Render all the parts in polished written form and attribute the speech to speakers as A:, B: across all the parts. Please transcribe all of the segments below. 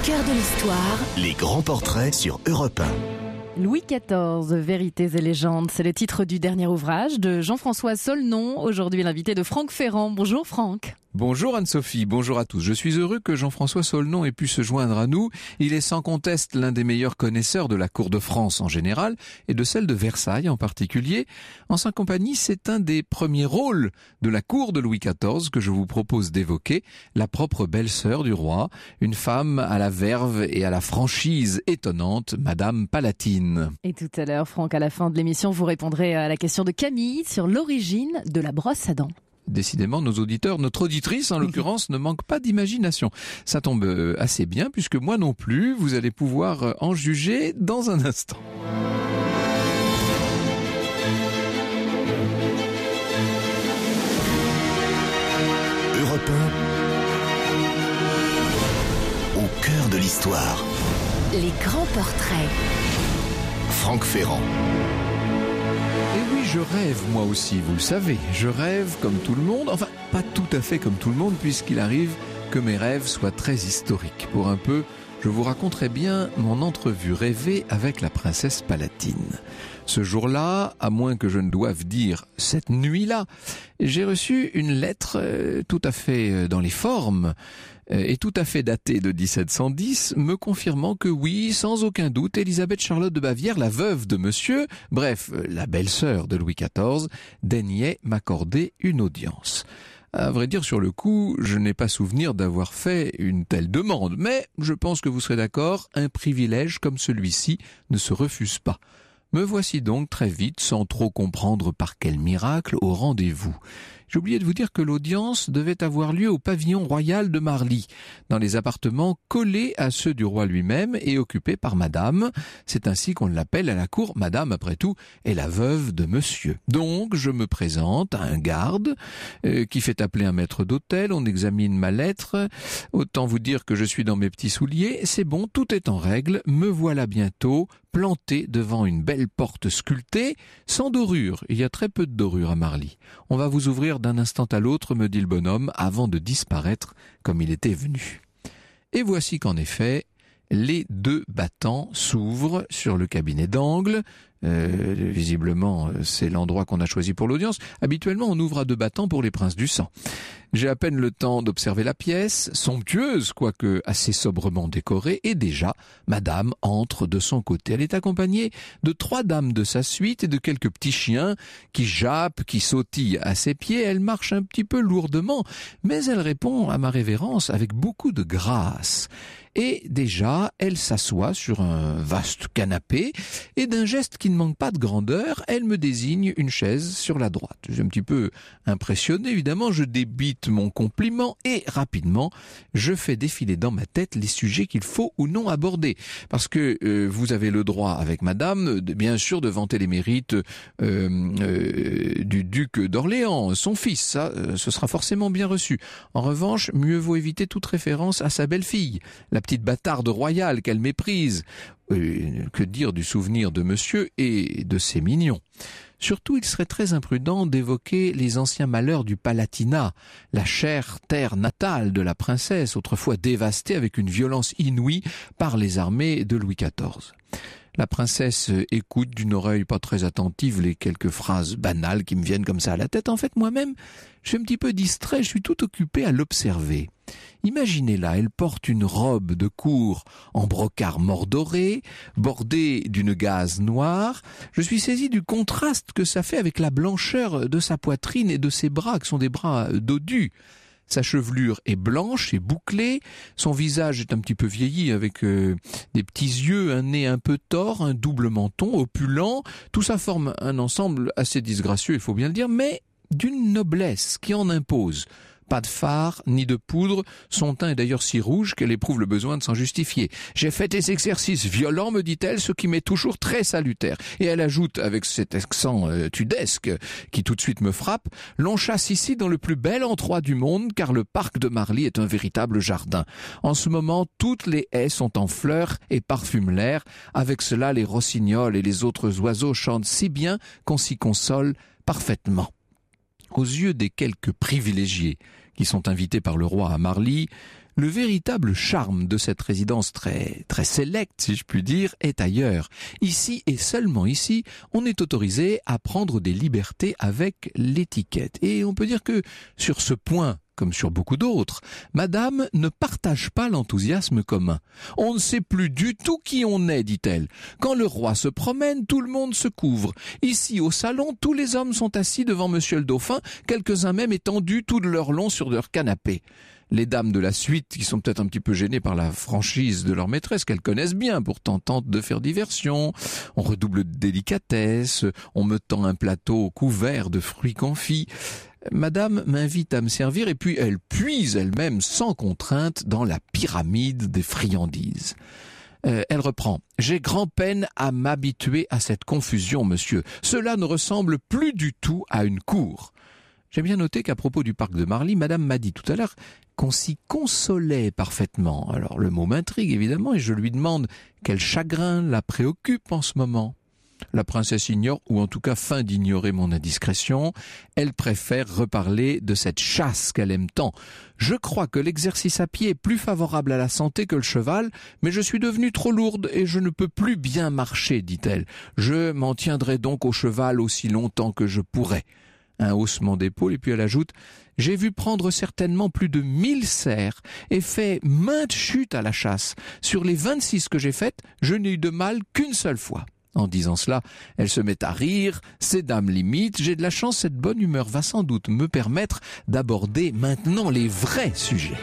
A: cœur de l'histoire,
B: Les grands portraits sur Europe 1.
C: Louis XIV, Vérités et légendes, c'est le titre du dernier ouvrage de Jean-François Solnon, aujourd'hui l'invité de Franck Ferrand. Bonjour Franck.
D: Bonjour Anne-Sophie, bonjour à tous. Je suis heureux que Jean-François Solnon ait pu se joindre à nous. Il est sans conteste l'un des meilleurs connaisseurs de la cour de France en général et de celle de Versailles en particulier. En sa compagnie, c'est un des premiers rôles de la cour de Louis XIV que je vous propose d'évoquer, la propre belle-sœur du roi, une femme à la verve et à la franchise étonnante, Madame Palatine.
C: Et tout à l'heure, Franck, à la fin de l'émission, vous répondrez à la question de Camille sur l'origine de la brosse à dents.
D: Décidément, nos auditeurs, notre auditrice en l'occurrence, ne manque pas d'imagination. Ça tombe assez bien puisque moi non plus, vous allez pouvoir en juger dans un instant.
B: Europe 1, au cœur de l'histoire.
A: les grands portraits.
B: Franck Ferrand.
D: Et oui, je rêve moi aussi, vous le savez. Je rêve comme tout le monde, enfin pas tout à fait comme tout le monde puisqu'il arrive que mes rêves soient très historiques. Pour un peu, je vous raconterai bien mon entrevue rêvée avec la princesse Palatine. Ce jour-là, à moins que je ne doive dire cette nuit-là, j'ai reçu une lettre tout à fait dans les formes et tout à fait datée de 1710, me confirmant que oui, sans aucun doute, Élisabeth Charlotte de Bavière, la veuve de monsieur, bref, la belle-sœur de Louis XIV, daignait m'accorder une audience. À vrai dire, sur le coup, je n'ai pas souvenir d'avoir fait une telle demande, mais je pense que vous serez d'accord, un privilège comme celui-ci ne se refuse pas. Me voici donc très vite, sans trop comprendre par quel miracle, au rendez-vous. J'ai oublié de vous dire que l'audience devait avoir lieu au pavillon royal de Marly, dans les appartements collés à ceux du roi lui-même et occupés par madame. C'est ainsi qu'on l'appelle à la cour. Madame, après tout, est la veuve de monsieur. Donc, je me présente à un garde qui fait appeler un maître d'hôtel. On examine ma lettre. Autant vous dire que je suis dans mes petits souliers. C'est bon, tout est en règle. Me voilà bientôt planté devant une belle porte sculptée, sans dorure. Il y a très peu de dorure à Marly. On va vous ouvrir d'un instant à l'autre, me dit le bonhomme, avant de disparaître comme il était venu. Et voici qu'en effet, les deux battants s'ouvrent sur le cabinet d'angle. Visiblement, c'est l'endroit qu'on a choisi pour l'audience. Habituellement, on ouvre à deux battants pour les princes du sang. J'ai à peine le temps d'observer la pièce, somptueuse, quoique assez sobrement décorée, et déjà, madame entre de son côté. Elle est accompagnée de 3 dames de sa suite et de quelques petits chiens qui jappent, qui sautillent à ses pieds. Elle marche un petit peu lourdement, mais elle répond à ma révérence avec beaucoup de grâce. Et déjà, elle s'assoit sur un vaste canapé, et d'un geste qui ne manque pas de grandeur, elle me désigne une chaise sur la droite. Je suis un petit peu impressionné, évidemment, je débite mon compliment, et rapidement, je fais défiler dans ma tête les sujets qu'il faut ou non aborder. Parce que vous avez le droit, avec madame, bien sûr, de vanter les mérites du duc d'Orléans, son fils, ça, ce sera forcément bien reçu. En revanche, mieux vaut éviter toute référence à sa belle-fille, la petite bâtarde royale qu'elle méprise. Que dire du souvenir de monsieur et de ses mignons. Surtout, il serait très imprudent d'évoquer les anciens malheurs du Palatinat, la chère terre natale de la princesse, autrefois dévastée avec une violence inouïe par les armées de Louis XIV. La princesse écoute d'une oreille pas très attentive les quelques phrases banales qui me viennent comme ça à la tête. En fait, moi-même, je suis un petit peu distrait, je suis tout occupé à l'observer. Imaginez-la, elle porte une robe de cour en brocart mordoré, bordée d'une gaze noire. Je suis saisi du contraste que ça fait avec la blancheur de sa poitrine et de ses bras, qui sont des bras dodus. Sa chevelure est blanche et bouclée, son visage est un petit peu vieilli avec des petits yeux, un nez un peu tors, un double menton, opulent. Tout ça forme un ensemble assez disgracieux, il faut bien le dire, mais d'une noblesse qui en impose. Pas de fard, ni de poudre, son teint est d'ailleurs si rouge qu'elle éprouve le besoin de s'en justifier. « J'ai fait des exercices violents, me dit-elle, ce qui m'est toujours très salutaire. » Et elle ajoute, avec cet accent tudesque qui tout de suite me frappe, « L'on chasse ici dans le plus bel endroit du monde, car le parc de Marly est un véritable jardin. En ce moment, toutes les haies sont en fleurs et parfument l'air. Avec cela, les rossignols et les autres oiseaux chantent si bien qu'on s'y console parfaitement. » Aux yeux des quelques privilégiés qui sont invités par le roi à Marly, le véritable charme de cette résidence très sélecte, si je puis dire, est ailleurs. Ici, et seulement ici, on est autorisé à prendre des libertés avec l'étiquette. Et on peut dire que sur ce point, comme sur beaucoup d'autres, Madame ne partage pas l'enthousiasme commun. On ne sait plus du tout qui on est, dit-elle. Quand le roi se promène, tout le monde se couvre. Ici, au salon, tous les hommes sont assis devant Monsieur le Dauphin, quelques-uns même étendus tout de leur long sur leur canapé. Les dames de la suite, qui sont peut-être un petit peu gênées par la franchise de leur maîtresse, qu'elles connaissent bien, pourtant tentent de faire diversion. On redouble de délicatesse, on me tend un plateau couvert de fruits confits. Madame m'invite à me servir et puis elle puise elle-même sans contrainte dans la pyramide des friandises. Elle reprend. « J'ai grand-peine à m'habituer à cette confusion, monsieur. Cela ne ressemble plus du tout à une cour. » J'ai bien noté qu'à propos du parc de Marly, Madame m'a dit tout à l'heure qu'on s'y consolait parfaitement. Alors le mot m'intrigue évidemment et je lui demande quel chagrin la préoccupe en ce moment. La princesse ignore, ou en tout cas feint d'ignorer mon indiscrétion. Elle préfère reparler de cette chasse qu'elle aime tant. Je crois que l'exercice à pied est plus favorable à la santé que le cheval, mais je suis devenue trop lourde et je ne peux plus bien marcher, dit-elle. Je m'en tiendrai donc au cheval aussi longtemps que je pourrai. Un haussement d'épaule et puis elle ajoute « J'ai vu prendre certainement plus de 1000 cerfs et fait maintes chutes à la chasse. Sur les 26 que j'ai faites, je n'ai eu de mal qu'une seule fois. » En disant cela, elle se met à rire, ces dames l'imitent. J'ai de la chance, cette bonne humeur va sans doute me permettre d'aborder maintenant les vrais sujets.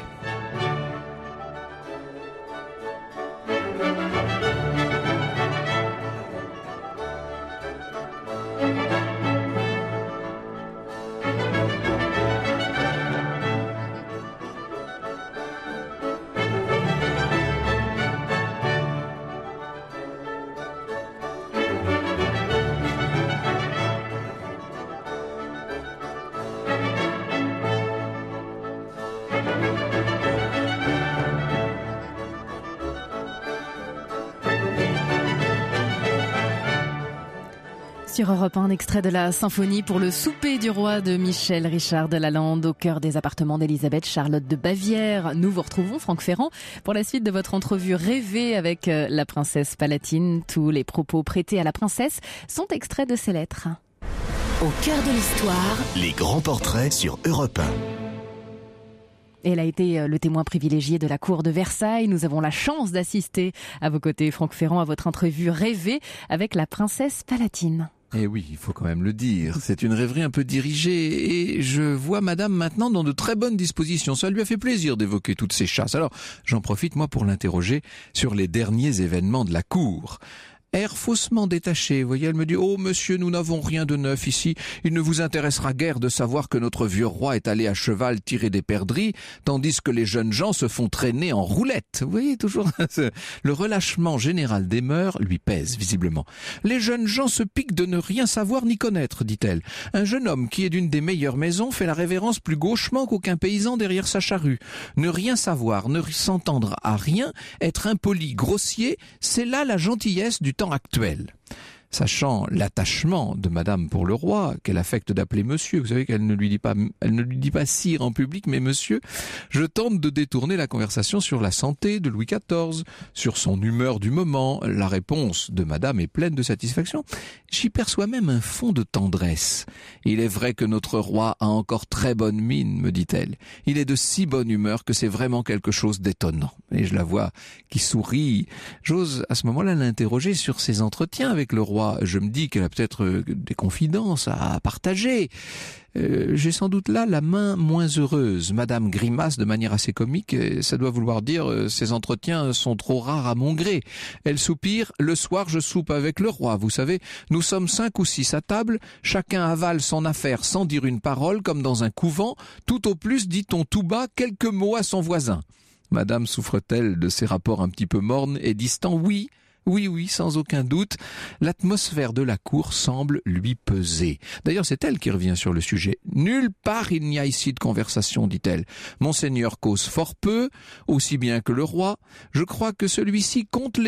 C: Sur Europe 1, un extrait de la symphonie pour le souper du roi de Michel Richard de Lalande au cœur des appartements d'Élisabeth Charlotte de Bavière. Nous vous retrouvons, Franck Ferrand, pour la suite de votre entrevue rêvée avec la princesse Palatine. Tous les propos prêtés à la princesse sont extraits de ses lettres.
A: Au cœur de l'histoire,
B: les grands portraits sur Europe 1.
C: Elle a été le témoin privilégié de la cour de Versailles. Nous avons la chance d'assister à vos côtés, Franck Ferrand, à votre entrevue rêvée avec la princesse Palatine.
D: Eh oui, il faut quand même le dire. C'est une rêverie un peu dirigée et je vois madame maintenant dans de très bonnes dispositions. Ça lui a fait plaisir d'évoquer toutes ces chasses. Alors, j'en profite moi pour l'interroger sur les derniers événements de la cour. Air faussement détaché, vous voyez, elle me dit « Oh monsieur, nous n'avons rien de neuf ici. Il ne vous intéressera guère de savoir que notre vieux roi est allé à cheval tirer des perdrix, tandis que les jeunes gens se font traîner en roulette. » Vous voyez, toujours le relâchement général des mœurs lui pèse visiblement. « Les jeunes gens se piquent de ne rien savoir ni connaître, dit-elle. Un jeune homme qui est d'une des meilleures maisons fait la révérence plus gauchement qu'aucun paysan derrière sa charrue. Ne rien savoir, ne s'entendre à rien, être impoli, grossier, c'est là la gentillesse du temps actuel. » Sachant l'attachement de madame pour le roi, qu'elle affecte d'appeler monsieur, vous savez qu'elle ne lui dit pas sire en public, mais monsieur, je tente de détourner la conversation sur la santé de Louis XIV, sur son humeur du moment. La réponse de madame est pleine de satisfaction. J'y perçois même un fond de tendresse. Il est vrai que notre roi a encore très bonne mine, me dit-elle. Il est de si bonne humeur que c'est vraiment quelque chose d'étonnant. Et je la vois qui sourit. J'ose à ce moment-là l'interroger sur ses entretiens avec le roi. Je me dis qu'elle a peut-être des confidences à partager. J'ai sans doute là la main moins heureuse. Madame grimace de manière assez comique. Ça doit vouloir dire ces entretiens sont trop rares à mon gré. Elle soupire. Le soir, je soupe avec le roi. Vous savez, nous sommes 5 ou 6 à table. Chacun avale son affaire sans dire une parole, comme dans un couvent. Tout au plus dit-on tout bas quelques mots à son voisin. Madame souffre-t-elle de ces rapports un petit peu mornes et distants? Oui. Oui, sans aucun doute, l'atmosphère de la cour semble lui peser. D'ailleurs, c'est elle qui revient sur le sujet. « Nulle part il n'y a ici de conversation, dit-elle. Monseigneur cause fort peu, aussi bien que le roi. Je crois que celui-ci compte les mots.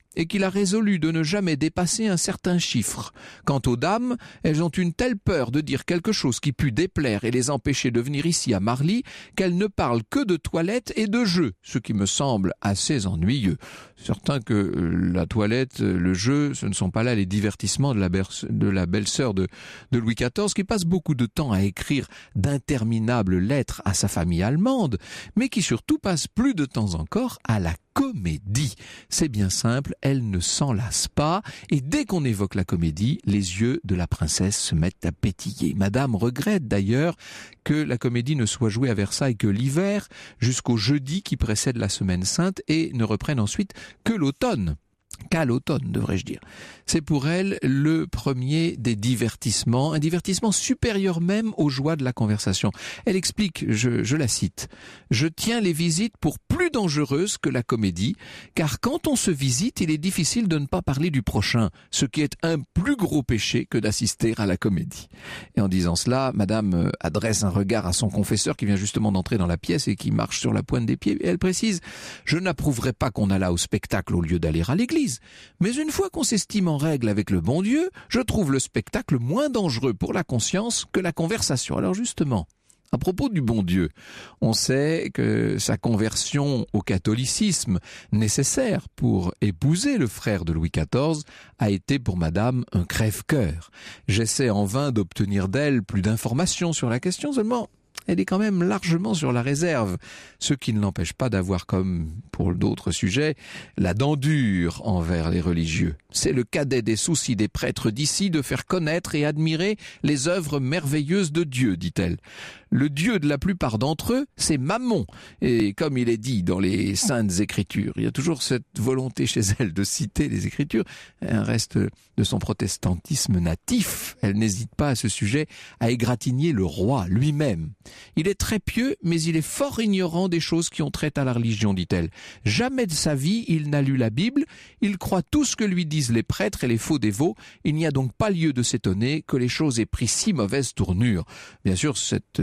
D: et qu'il a résolu de ne jamais dépasser un certain chiffre. Quant aux dames, elles ont une telle peur de dire quelque chose qui pût déplaire et les empêcher de venir ici à Marly qu'elles ne parlent que de toilette et de jeu, ce qui me semble assez ennuyeux. Certain que la toilette, le jeu, ce ne sont pas là les divertissements de la belle-sœur de Louis XIV, qui passe beaucoup de temps à écrire d'interminables lettres à sa famille allemande, mais qui surtout passe plus de temps encore à la comédie. C'est bien simple, elle ne s'en lasse pas, et dès qu'on évoque la comédie, les yeux de la princesse se mettent à pétiller. Madame regrette d'ailleurs que la comédie ne soit jouée à Versailles que l'hiver, jusqu'au jeudi qui précède la Semaine Sainte, et ne reprenne ensuite que l'automne. Qu'à l'automne, devrais-je dire. C'est pour elle le premier des divertissements, un divertissement supérieur même aux joies de la conversation. Elle explique, je la cite, « Je tiens les visites pour plus dangereuses que la comédie, car quand on se visite, il est difficile de ne pas parler du prochain, ce qui est un plus gros péché que d'assister à la comédie. » Et en disant cela, Madame adresse un regard à son confesseur qui vient justement d'entrer dans la pièce et qui marche sur la pointe des pieds, et elle précise, « Je n'approuverai pas qu'on allât au spectacle au lieu d'aller à l'église. Mais une fois qu'on s'estime en règle avec le bon Dieu, je trouve le spectacle moins dangereux pour la conscience que la conversation. » Alors justement, à propos du bon Dieu, on sait que sa conversion au catholicisme, nécessaire pour épouser le frère de Louis XIV, a été pour Madame un crève-cœur. J'essaie en vain d'obtenir d'elle plus d'informations sur la question, seulement elle est quand même largement sur la réserve, ce qui ne l'empêche pas d'avoir, comme pour d'autres sujets, la dent dure envers les religieux. C'est le cadet des soucis des prêtres d'ici de faire connaître et admirer les œuvres merveilleuses de Dieu, dit-elle. Le Dieu de la plupart d'entre eux, c'est Mammon, et comme il est dit dans les Saintes Écritures, il y a toujours cette volonté chez elle de citer les Écritures, un reste de son protestantisme natif. Elle n'hésite pas à ce sujet à égratigner le roi lui-même. Il est très pieux, mais il est fort ignorant des choses qui ont trait à la religion, dit-elle. Jamais de sa vie, il n'a lu la Bible, il croit tout ce que lui disent les prêtres et les faux dévots, il n'y a donc pas lieu de s'étonner que les choses aient pris si mauvaise tournure. Bien sûr, cette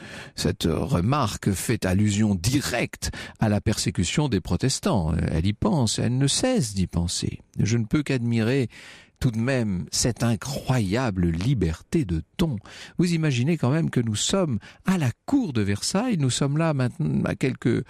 D: remarque fait allusion directe à la persécution des protestants. Elle y pense, elle ne cesse d'y penser. Je ne peux qu'admirer tout de même cette incroyable liberté de ton. Vous imaginez quand même que nous sommes à la cour de Versailles, nous sommes là maintenant à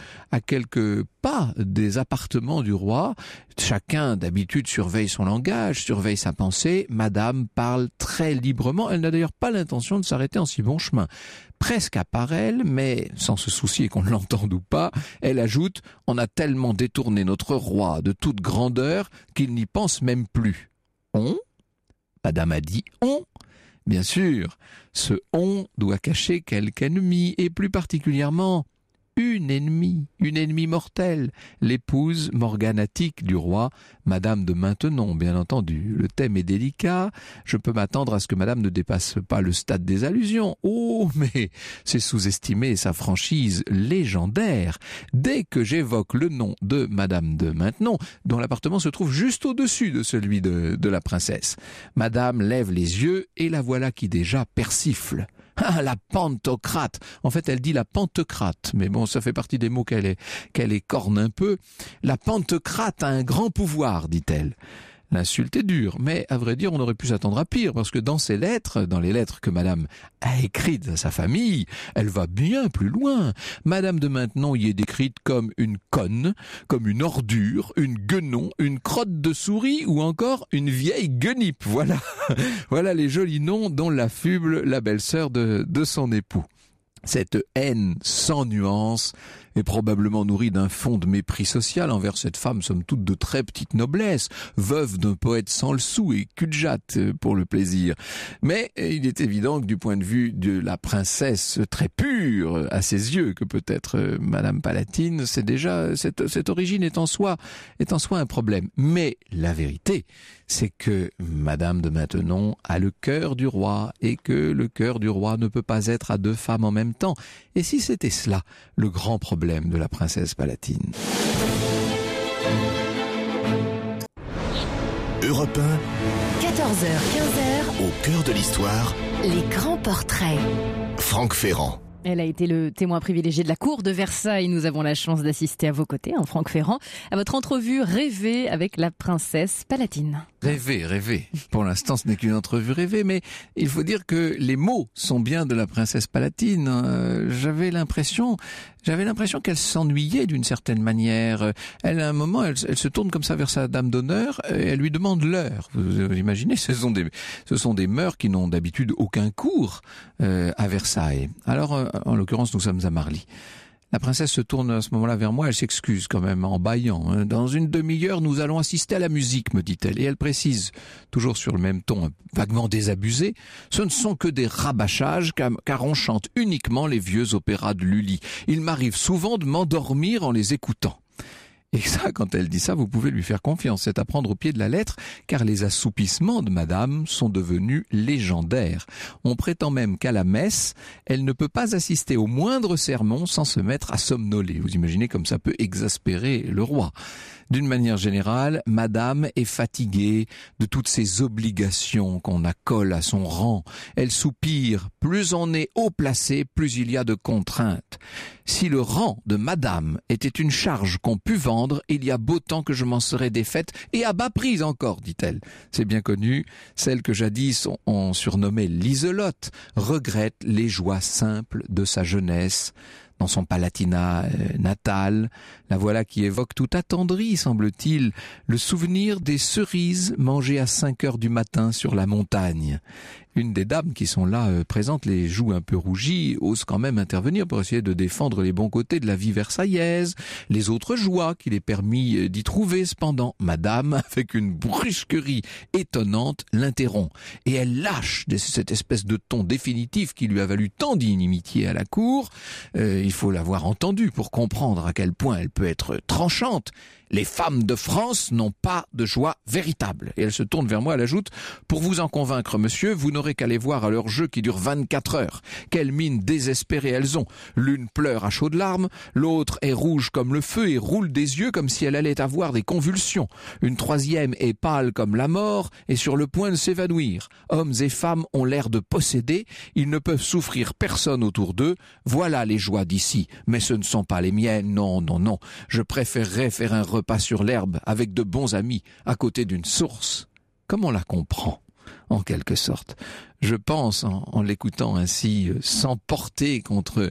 D: quelques pas des appartements du roi. Chacun d'habitude surveille son langage, surveille sa pensée. Madame parle très librement, elle n'a d'ailleurs pas l'intention de s'arrêter en si bon chemin. Presque à part elle, mais sans se soucier qu'on l'entende ou pas, elle ajoute « On a tellement détourné notre roi de toute grandeur qu'il n'y pense même plus. » On ? Madame a dit « on ». Bien sûr, ce « on » doit cacher quelque ennemi, et plus particulièrement une ennemie mortelle, l'épouse morganatique du roi, Madame de Maintenon, bien entendu. Le thème est délicat, je peux m'attendre à ce que Madame ne dépasse pas le stade des allusions. Oh, mais c'est sous-estimer sa franchise légendaire. Dès que j'évoque le nom de Madame de Maintenon, dont l'appartement se trouve juste au-dessus de celui de la princesse, Madame lève les yeux et la voilà qui déjà persifle. Ah, la pantocrate. En fait, elle dit la pantocrate, mais bon, ça fait partie des mots qu'elle écorne un peu. La pantocrate a un grand pouvoir, dit-elle. L'insulte est dure, mais à vrai dire, on aurait pu s'attendre à pire, parce que dans ses lettres, dans les lettres que Madame a écrites à sa famille, elle va bien plus loin. Madame de Maintenon y est décrite comme une conne, comme une ordure, une guenon, une crotte de souris ou encore une vieille guenipe. Voilà, voilà les jolis noms dont l'affuble la belle-sœur de son époux. Cette haine sans nuance est probablement nourrie d'un fond de mépris social envers cette femme, somme toute de très petite noblesse, veuve d'un poète sans le sou et cul-de-jatte pour le plaisir. Mais il est évident que du point de vue de la princesse très pure à ses yeux, que peut être Madame Palatine, c'est déjà cette origine est en soi un problème. Mais la vérité, c'est que Madame de Maintenon a le cœur du roi et que le cœur du roi ne peut pas être à deux femmes en même temps. Et si c'était cela, le grand problème de la princesse Palatine.
B: Europe 1,
A: 14h-15h,
B: au cœur de l'histoire,
A: les grands portraits.
B: Franck Ferrand.
C: Elle a été le témoin privilégié de la cour de Versailles. Nous avons la chance d'assister à vos côtés, Franck Ferrand, à votre entrevue rêvée avec la princesse Palatine.
D: Rêver. Pour l'instant, ce n'est qu'une entrevue rêvée, mais il faut dire que les mots sont bien de la princesse Palatine. J'avais l'impression qu'elle s'ennuyait d'une certaine manière. Elle, à un moment, elle se tourne comme ça vers sa dame d'honneur et elle lui demande l'heure. Vous imaginez, ce sont des mœurs qui n'ont d'habitude aucun cours à Versailles. Alors, en l'occurrence, nous sommes à Marly. La princesse se tourne à ce moment-là vers moi, elle s'excuse quand même en bâillant. Dans une demi-heure, nous allons assister à la musique, me dit-elle. Et elle précise, toujours sur le même ton vaguement désabusé, ce ne sont que des rabâchages, car on chante uniquement les vieux opéras de Lully. Il m'arrive souvent de m'endormir en les écoutant. Et ça, quand elle dit ça, vous pouvez lui faire confiance. C'est à prendre au pied de la lettre, car les assoupissements de madame sont devenus légendaires. On prétend même qu'à la messe, elle ne peut pas assister au moindre sermon sans se mettre à somnoler. Vous imaginez comme ça peut exaspérer le roi. D'une manière générale, madame est fatiguée de toutes ces obligations qu'on accole à son rang. Elle soupire, plus on est haut placé, plus il y a de contraintes. Si le rang de madame était une charge qu'on pût vendre, il y a beau temps que je m'en serais défaite, et à bas prix encore, dit-elle. C'est bien connu, celle que jadis on surnommait Liselotte regrette les joies simples de sa jeunesse. Dans son Palatinat natal, la voilà qui évoque tout attendri, semble-t-il, le souvenir des cerises mangées à 5 heures du matin sur la montagne. Une des dames qui sont là présentes, les joues un peu rougies, ose quand même intervenir pour essayer de défendre les bons côtés de la vie versaillaise, les autres joies qu'il est permis d'y trouver. Cependant, madame, avec une brusquerie étonnante, l'interrompt. Et elle lâche cette espèce de ton définitif qui lui a valu tant d'inimitié à la cour. Il faut l'avoir entendue pour comprendre à quel point elle peut être tranchante. Les femmes de France n'ont pas de joie véritable. Et elle se tourne vers moi, elle ajoute, pour vous en convaincre, monsieur, vous n'aurez qu'à les voir à leur jeu qui dure 24 heures. Quelle mine désespérée elles ont. L'une pleure à chaudes larmes, l'autre est rouge comme le feu et roule des yeux comme si elle allait avoir des convulsions. Une troisième est pâle comme la mort et sur le point de s'évanouir. Hommes et femmes ont l'air de posséder, ils ne peuvent souffrir personne autour d'eux. Voilà les joies d'ici, mais ce ne sont pas les miennes, non. Je préférerais faire un repas sur l'herbe avec de bons amis à côté d'une source. Comme on la comprend, en quelque sorte. Je pense, en l'écoutant ainsi, s'emporter contre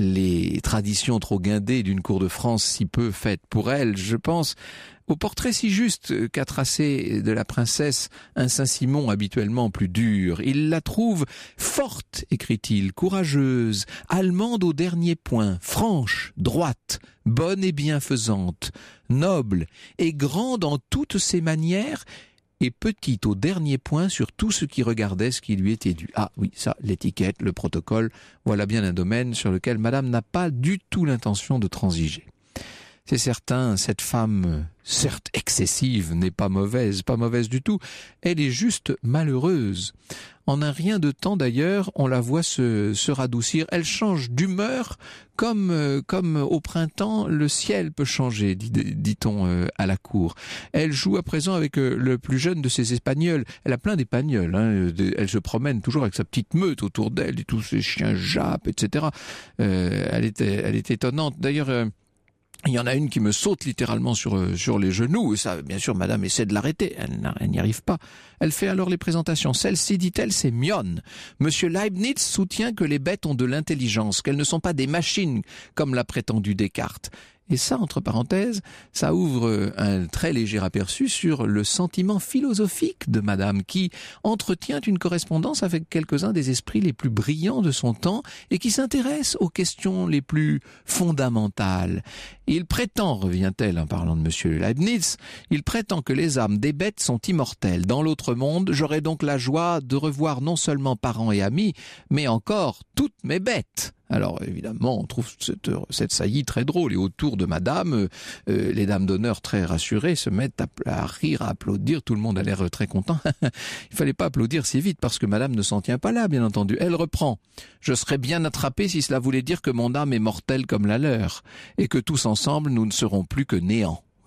D: les traditions trop guindées d'une cour de France si peu faite pour elle. Je pense au portrait si juste qu'a tracé de la princesse un Saint-Simon habituellement plus dur. Il la trouve forte, écrit-il, courageuse, allemande au dernier point, franche, droite, bonne et bienfaisante, noble et grande en toutes ses manières, et petite au dernier point sur tout ce qui regardait ce qui lui était dû. Ah oui, ça, l'étiquette, le protocole, voilà bien un domaine sur lequel madame n'a pas du tout l'intention de transiger. C'est certain, cette femme, certes excessive, n'est pas mauvaise du tout. Elle est juste malheureuse. En un rien de temps d'ailleurs, on la voit se radoucir. Elle change d'humeur comme au printemps, le ciel peut changer, dit-on à la cour. Elle joue à présent avec le plus jeune de ses Espagnols. Elle a plein d'Espagnols. Elle se promène toujours avec sa petite meute autour d'elle et tous ses chiens jappent, etc. Elle est étonnante. D'ailleurs, il y en a une qui me saute littéralement sur les genoux, et ça, bien sûr, madame essaie de l'arrêter, elle n'y arrive pas. Elle fait alors les présentations. Celle-ci, dit-elle, c'est Mion. Monsieur Leibniz soutient que les bêtes ont de l'intelligence, qu'elles ne sont pas des machines, comme l'a prétendu Descartes. Et ça, entre parenthèses, ça ouvre un très léger aperçu sur le sentiment philosophique de madame qui entretient une correspondance avec quelques-uns des esprits les plus brillants de son temps et qui s'intéresse aux questions les plus fondamentales. Il prétend, revient-elle en parlant de monsieur Leibniz, il prétend que les âmes des bêtes sont immortelles. Dans l'autre monde, j'aurai donc la joie de revoir non seulement parents et amis, mais encore toutes mes bêtes. Alors évidemment, on trouve cette saillie très drôle et autour de madame, les dames d'honneur très rassurées se mettent à rire, à applaudir, tout le monde a l'air très content. Il fallait pas applaudir si vite parce que madame ne s'en tient pas là, bien entendu. Elle reprend. Je serais bien attrapé si cela voulait dire que mon âme est mortelle comme la leur et que tous ensemble nous ne serons plus que néant.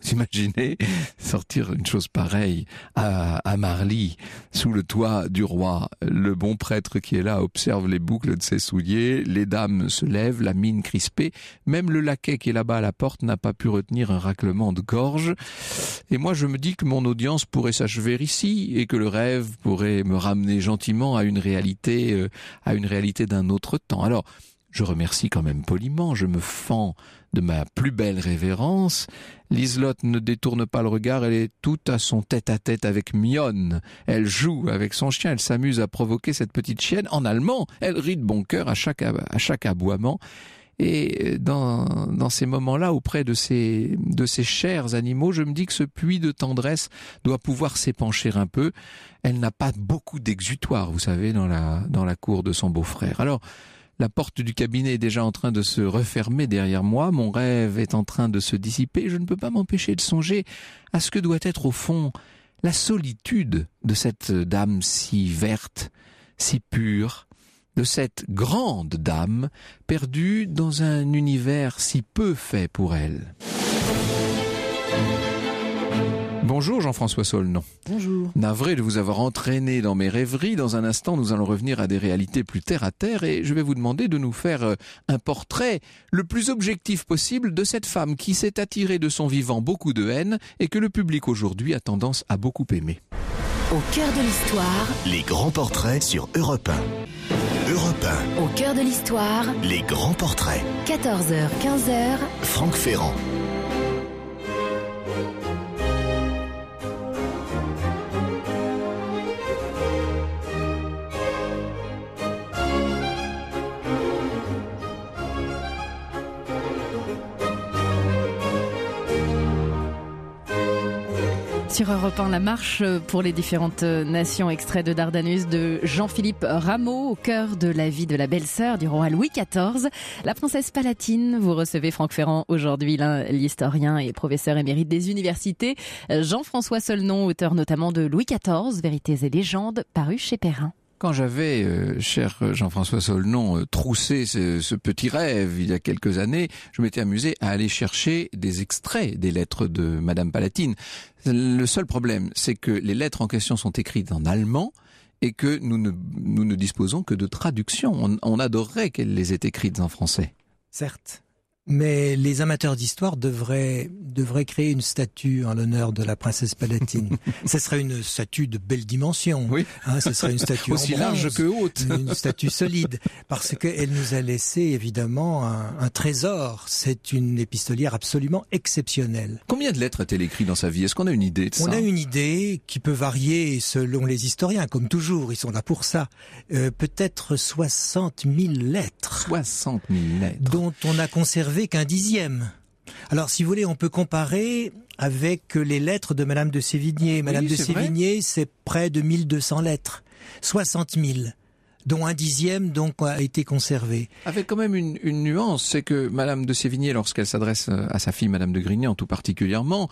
D: Vous imaginez sortir une chose pareille à Marly, sous le toit du roi. Le bon prêtre qui est là observe les boucles de ses souliers, les dames se lèvent, la mine crispée. Même le laquais qui est là-bas à la porte n'a pas pu retenir un raclement de gorge. Et moi, je me dis que mon audience pourrait s'achever ici et que le rêve pourrait me ramener gentiment à une réalité d'un autre temps. Alors, je remercie quand même poliment, je me fends de ma plus belle révérence. Liselotte ne détourne pas le regard, elle est toute à son tête-à-tête avec Mionne. Elle joue avec son chien, elle s'amuse à provoquer cette petite chienne en allemand. Elle rit de bon cœur à chaque aboiement. Et dans ces moments-là, auprès de ces chers animaux, je me dis que ce puits de tendresse doit pouvoir s'épancher un peu. Elle n'a pas beaucoup d'exutoire, vous savez, dans la cour de son beau-frère. Alors, la porte du cabinet est déjà en train de se refermer derrière moi, mon rêve est en train de se dissiper, je ne peux pas m'empêcher de songer à ce que doit être au fond la solitude de cette dame si verte, si pure, de cette grande dame perdue dans un univers si peu fait pour elle. Bonjour Jean-François Saulnon.
C: Bonjour.
D: Navré de vous avoir entraîné dans mes rêveries. Dans un instant, nous allons revenir à des réalités plus terre à terre et je vais vous demander de nous faire un portrait le plus objectif possible de cette femme qui s'est attirée de son vivant beaucoup de haine et que le public aujourd'hui a tendance à beaucoup aimer.
A: Au cœur de l'histoire,
B: Les grands portraits sur Europe 1. Europe 1.
A: au cœur de l'histoire,
B: Les grands portraits.
A: 14h, 15h,
B: Franck Ferrand.
C: Sur Europe 1, la marche pour les différentes nations, extrait de Dardanus de Jean-Philippe Rameau, au cœur de la vie de la belle-sœur du roi Louis XIV, la princesse Palatine. Vous recevez Franck Ferrand aujourd'hui, l'historien et professeur émérite des universités. Jean-François Saulnon, auteur notamment de Louis XIV, Vérités et légendes, paru chez Perrin.
D: Quand j'avais, cher Jean-François Saulnon, troussé ce petit rêve il y a quelques années, je m'étais amusé à aller chercher des extraits des lettres de Madame Palatine. Le seul problème, c'est que les lettres en question sont écrites en allemand et que nous ne disposons que de traductions. On adorerait qu'elles les aient écrites en français.
E: Certes, mais les amateurs d'histoire devraient créer une statue en l'honneur de la princesse Palatine. Ce serait une statue de belle dimension.
D: Oui.
E: Ce serait une statue
D: aussi
E: en bronze,
D: large que haute.
E: une statue solide, parce qu'elle nous a laissé évidemment un trésor. C'est une épistolière absolument exceptionnelle.
D: Combien de lettres a-t-elle écrit dans sa vie? Est-ce qu'on a une idée de ça?
E: On a une idée qui peut varier selon les historiens, comme toujours, ils sont là pour ça. Peut-être 60 000 lettres.
D: 60 000 lettres.
E: Dont on a conservé qu'un dixième. Alors, si vous voulez, on peut comparer avec les lettres de Madame de Sévigné. Madame de Sévigné, c'est près de 1200 lettres. 60 000. Dont un dixième donc a été conservé.
D: Avec quand même une nuance, c'est que Madame de Sévigné, lorsqu'elle s'adresse à sa fille Madame de Grignan tout particulièrement,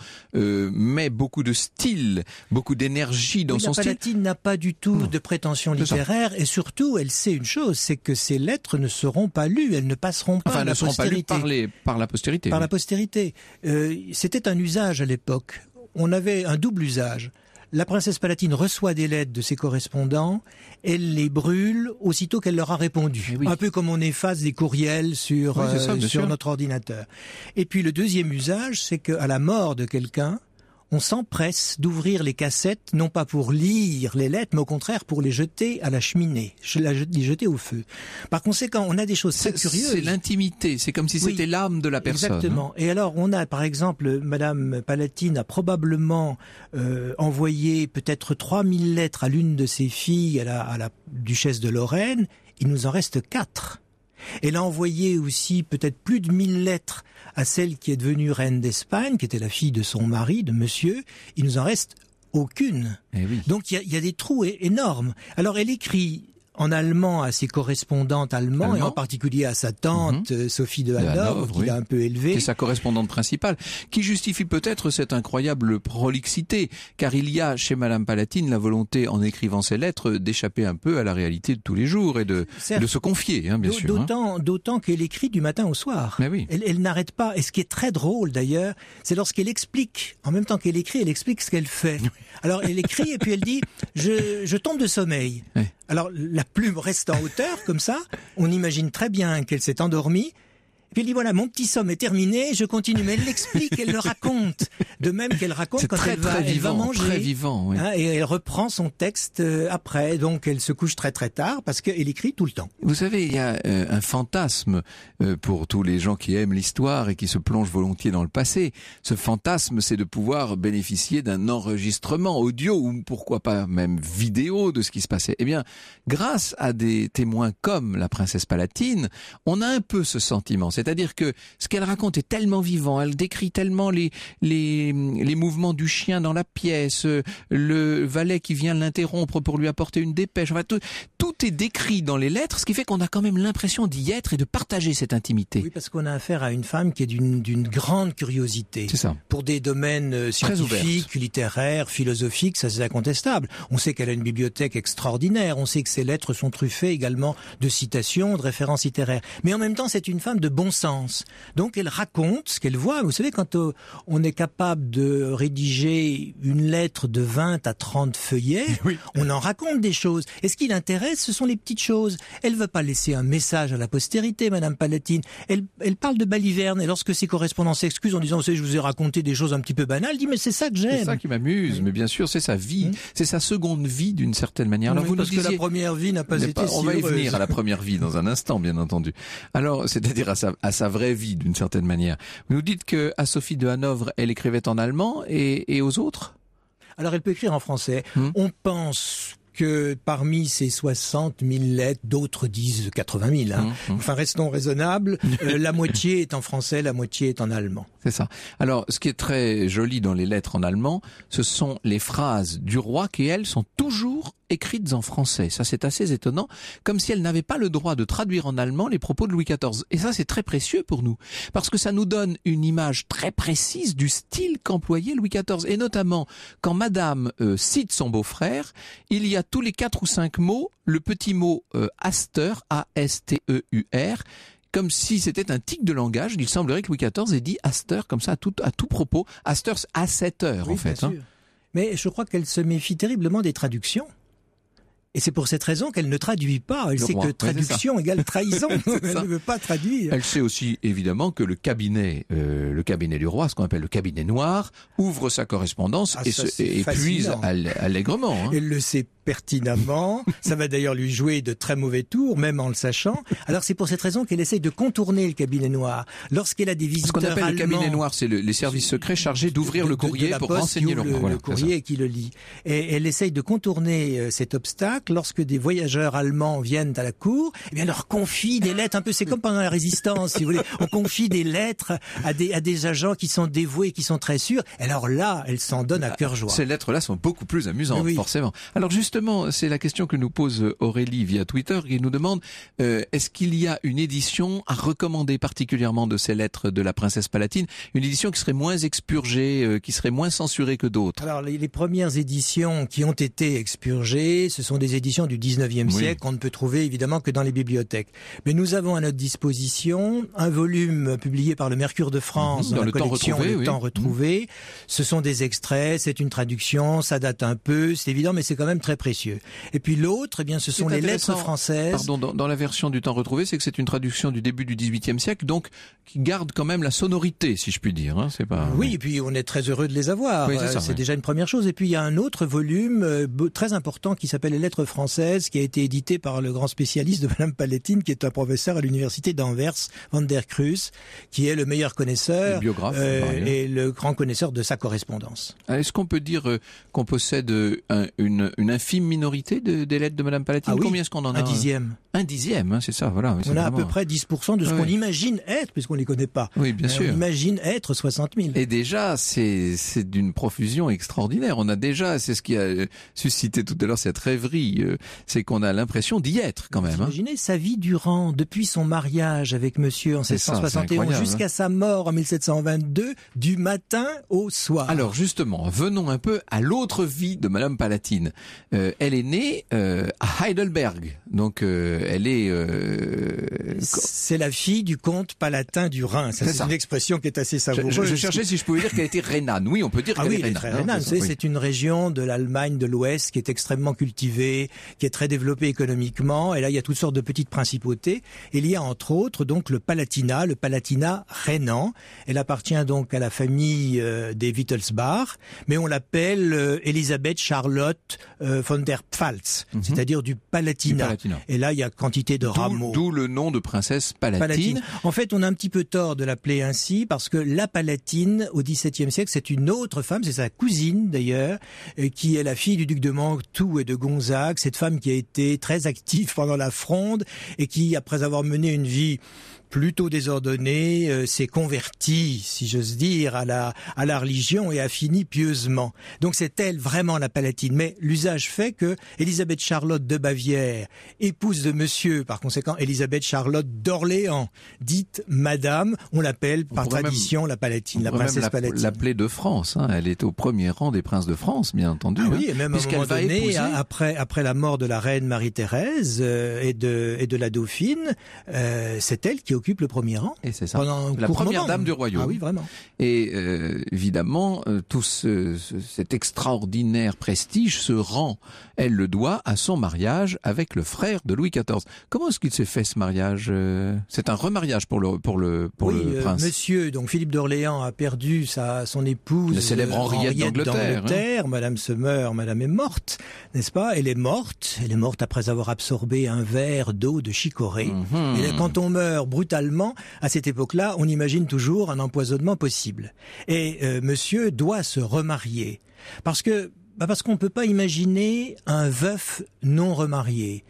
D: met beaucoup de style, beaucoup d'énergie dans son style.
E: La Palatine n'a pas du tout de prétention littéraire et surtout, elle sait une chose, c'est que ces lettres ne seront pas lues, elles ne passeront pas à la postérité.
D: Pas lues par la postérité.
E: Par la postérité. C'était un usage à l'époque. On avait un double usage. La princesse Palatine reçoit des lettres de ses correspondants, elle les brûle aussitôt qu'elle leur a répondu. Un peu comme on efface des courriels sur notre ordinateur. Et puis le deuxième usage, c'est qu'à la mort de quelqu'un, on s'empresse d'ouvrir les cassettes, non pas pour lire les lettres, mais au contraire pour les jeter à la cheminée, les jeter au feu. Par conséquent, on a des choses très curieuses.
D: C'est l'intimité, c'est comme si c'était l'âme de la personne.
E: Exactement. Et alors, on a, par exemple, Madame Palatine a probablement envoyé peut-être 3000 lettres à l'une de ses filles, à la duchesse de Lorraine. Il nous en reste 4. Elle a envoyé aussi peut-être plus de 1000 lettres à celle qui est devenue reine d'Espagne, qui était la fille de son mari, de monsieur. Il nous en reste aucune.
D: Oui.
E: Donc il y a des trous énormes. Alors elle écrit en allemand à ses correspondantes allemandes, et en particulier à sa tante Sophie de Hanovre, qu'il a un peu élevée.
D: C'est sa correspondante principale, qui justifie peut-être cette incroyable prolixité, car il y a chez Madame Palatine la volonté, en écrivant ses lettres, d'échapper un peu à la réalité de tous les jours et de se confier, bien sûr.
E: D'autant qu'elle écrit du matin au soir.
D: Mais oui.
E: Elle n'arrête pas. Et ce qui est très drôle d'ailleurs, c'est lorsqu'elle explique, en même temps qu'elle écrit, elle explique ce qu'elle fait. Alors elle écrit et puis elle dit « je tombe de sommeil ». Alors la plume reste en hauteur, comme ça, on imagine très bien qu'elle s'est endormie. Et puis elle dit voilà, mon petit somme est terminé, je continue. Mais elle l'explique, elle le raconte. De même qu'elle raconte quand elle va manger.
D: Très vivant, oui.
E: Et elle reprend son texte après. Donc elle se couche très très tard parce qu'elle écrit tout le temps.
D: Vous savez, il y a un fantasme pour tous les gens qui aiment l'histoire et qui se plongent volontiers dans le passé. Ce fantasme, c'est de pouvoir bénéficier d'un enregistrement audio ou pourquoi pas même vidéo de ce qui se passait. Eh bien, grâce à des témoins comme la princesse Palatine, on a un peu ce sentiment. C'est-à-dire que ce qu'elle raconte est tellement vivant, elle décrit tellement les mouvements du chien dans la pièce, le valet qui vient l'interrompre pour lui apporter une dépêche. Enfin, tout est décrit dans les lettres, ce qui fait qu'on a quand même l'impression d'y être et de partager cette intimité.
E: Oui, parce qu'on a affaire à une femme qui est d'une grande curiosité.
D: C'est ça.
E: Pour des domaines scientifiques, littéraires, philosophiques, ça c'est incontestable. On sait qu'elle a une bibliothèque extraordinaire, on sait que ses lettres sont truffées également de citations, de références littéraires. Mais en même temps, c'est une femme de bon sens. Donc elle raconte ce qu'elle voit. Vous savez, quand on est capable de rédiger une lettre de 20 à 30 feuillets, on en raconte des choses. Et ce qui l'intéresse, ce sont les petites choses. Elle veut pas laisser un message à la postérité, Madame Palatine. Elle parle de Baliverne, et lorsque ses correspondants s'excusent en disant, vous savez, je vous ai raconté des choses un petit peu banales, elle dit, mais c'est ça que j'aime.
D: C'est ça qui m'amuse, mais bien sûr, c'est sa vie. C'est sa seconde vie, d'une certaine manière. Alors,
E: vous nous disiez que la première vie n'a pas été si
D: on va y
E: heureuse.
D: venir à la première vie dans un instant, bien entendu. Alors, c'est-à-dire à sa vraie vie, d'une certaine manière. Vous nous dites que à Sophie de Hanovre, elle écrivait en allemand et aux autres?
E: Alors, elle peut écrire en français. On pense que parmi ces 60 000 lettres, d'autres disent 80 000. Enfin, restons raisonnables. La moitié est en français, la moitié est en allemand.
D: C'est ça. Alors, ce qui est très joli dans les lettres en allemand, ce sont les phrases du roi qui, elles, sont toujours écrites en français. Ça, c'est assez étonnant, comme si elle n'avait pas le droit de traduire en allemand les propos de Louis XIV. Et ça, c'est très précieux pour nous, parce que ça nous donne une image très précise du style qu'employait Louis XIV. Et notamment, quand Madame cite son beau-frère, il y a tous les 4 ou 5 mots, le petit mot Asteur, A-S-T-E-U-R, comme si c'était un tic de langage. Il semblerait que Louis XIV ait dit Asteur comme ça à tout propos. Asteur à 7 heures, en fait.
E: Bien sûr. Mais je crois qu'elle se méfie terriblement des traductions. Et c'est pour cette raison qu'elle ne traduit pas. Elle sait que traduction égale trahison. Elle ne veut pas traduire.
D: Elle sait aussi, évidemment, que le cabinet du roi, ce qu'on appelle le cabinet noir, ouvre sa correspondance et puise allègrement.
E: Elle le sait pertinemment. Ça va d'ailleurs lui jouer de très mauvais tours, même en le sachant. Alors c'est pour cette raison qu'elle essaye de contourner le cabinet noir. Lorsqu'elle a des visiteurs allemands... Ce qu'on appelle le cabinet
D: noir, c'est les services secrets chargés d'ouvrir le courrier pour renseigner le roi.
E: Le courrier et qui le lit. Et elle essaye de contourner cet obstacle lorsque des voyageurs allemands viennent à la cour. Eh bien, elle leur confie des lettres. Un peu, c'est comme pendant la Résistance, si vous voulez. On confie des lettres à des agents qui sont dévoués, qui sont très sûrs. Alors là, elle s'en donne à cœur joie.
D: Ces lettres-là sont beaucoup plus amusantes, forcément. Alors justement, c'est la question que nous pose Aurélie via Twitter, qui nous demande est-ce qu'il y a une édition à recommander particulièrement de ces lettres de la princesse Palatine, une édition qui serait moins expurgée, qui serait moins censurée que d'autres?
E: Alors les premières éditions qui ont été expurgées, ce sont des éditions du 19e siècle qu'on ne peut trouver évidemment que dans les bibliothèques. Mais nous avons à notre disposition un volume publié par le Mercure de France dans la collection Le Temps retrouvé. Ce sont des extraits, c'est une traduction, ça date un peu, c'est évident, mais c'est quand même très précieux. Et puis l'autre, eh bien, ce sont les lettres françaises.
D: Pardon, dans la version du Temps retrouvé, c'est que c'est une traduction du début du XVIIIe siècle, donc qui garde quand même la sonorité, si je puis dire. Hein, c'est pas.
E: Oui, et puis on est très heureux de les avoir. C'est déjà une première chose. Et puis il y a un autre volume très important qui s'appelle Les Lettres françaises, qui a été édité par le grand spécialiste de Madame Palatine, qui est un professeur à l'université d'Anvers, Van der Cruz, qui est le meilleur connaisseur et le grand connaisseur de sa correspondance.
D: Est-ce qu'on peut dire qu'on possède une infinité infime minorité des lettres de Madame Palatine.
E: Ah oui,
D: combien est-ce qu'on en a?
E: Un dixième.
D: Un dixième, hein, c'est ça, voilà.
E: On a à peu près 10% de ce qu'on imagine être, puisqu'on les connaît pas.
D: Oui, bien sûr.
E: On imagine être 60 000.
D: Et déjà, c'est d'une profusion extraordinaire. On a déjà, c'est ce qui a suscité tout à l'heure cette rêverie, c'est qu'on a l'impression d'y être quand même.
E: Imaginez sa vie durant, depuis son mariage avec monsieur en 1671 jusqu'à sa mort en 1722, du matin au soir.
D: Alors justement, venons un peu à l'autre vie de Madame Palatine. Elle est née à Heidelberg, donc elle est...
E: C'est la fille du comte palatin du Rhin. Ça, c'est une expression qui est assez savoureuse.
D: Je cherchais si je pouvais dire qu'elle était rhénane. Oui, on peut dire qu'elle est rhénane.
E: Très rhénane. C'est une région de l'Allemagne de l'Ouest qui est extrêmement cultivée, qui est très développée économiquement. Et là, il y a toutes sortes de petites principautés. Et il y a entre autres donc le Palatinat rhénan. Elle appartient donc à la famille des Wittelsbach, mais on l'appelle Elisabeth Charlotte von der Pfalz, c'est-à-dire du Palatinat. Et là, il y a quantité de rameaux.
D: D'où le nom de princesse Palatine.
E: En fait, on a un petit peu tort de l'appeler ainsi parce que la Palatine, au XVIIe siècle, c'est une autre femme, c'est sa cousine d'ailleurs, qui est la fille du duc de Mantoue et de Gonzague. Cette femme qui a été très active pendant la Fronde et qui, après avoir mené une vie plutôt désordonnée, s'est convertie, si j'ose dire, à la religion et a fini pieusement. Donc c'est elle vraiment la Palatine. Mais l'usage fait que Elisabeth Charlotte de Bavière, épouse de monsieur, par conséquent Elisabeth Charlotte d'Orléans, dite Madame, on l'appelle par tradition la Palatine, la princesse Palatine.
D: L'appeler de France, hein. Elle est au premier rang des princes de France, bien entendu.
E: Ah oui, et même à un moment donné, après la mort de la reine Marie-Thérèse et de la dauphine, c'est elle qui occupe le premier rang.
D: Et c'est ça. La première dame du royaume.
E: Ah oui, vraiment.
D: Et évidemment, tout cet extraordinaire prestige, ce rang, elle le doit à son mariage avec le frère de Louis XIV. Comment est-ce qu'il s'est fait ce mariage? C'est un remariage pour le prince.
E: Monsieur, donc Philippe d'Orléans a perdu son épouse,
D: la célèbre Henriette d'Angleterre.
E: Madame se meurt, madame est morte, n'est-ce pas? Elle est morte après avoir absorbé un verre d'eau de chicorée. Et là, quand on meurt brutalement, à cette époque-là, on imagine toujours un empoisonnement possible. Et monsieur doit se remarier. Parce qu'on ne peut pas imaginer un veuf non remarié.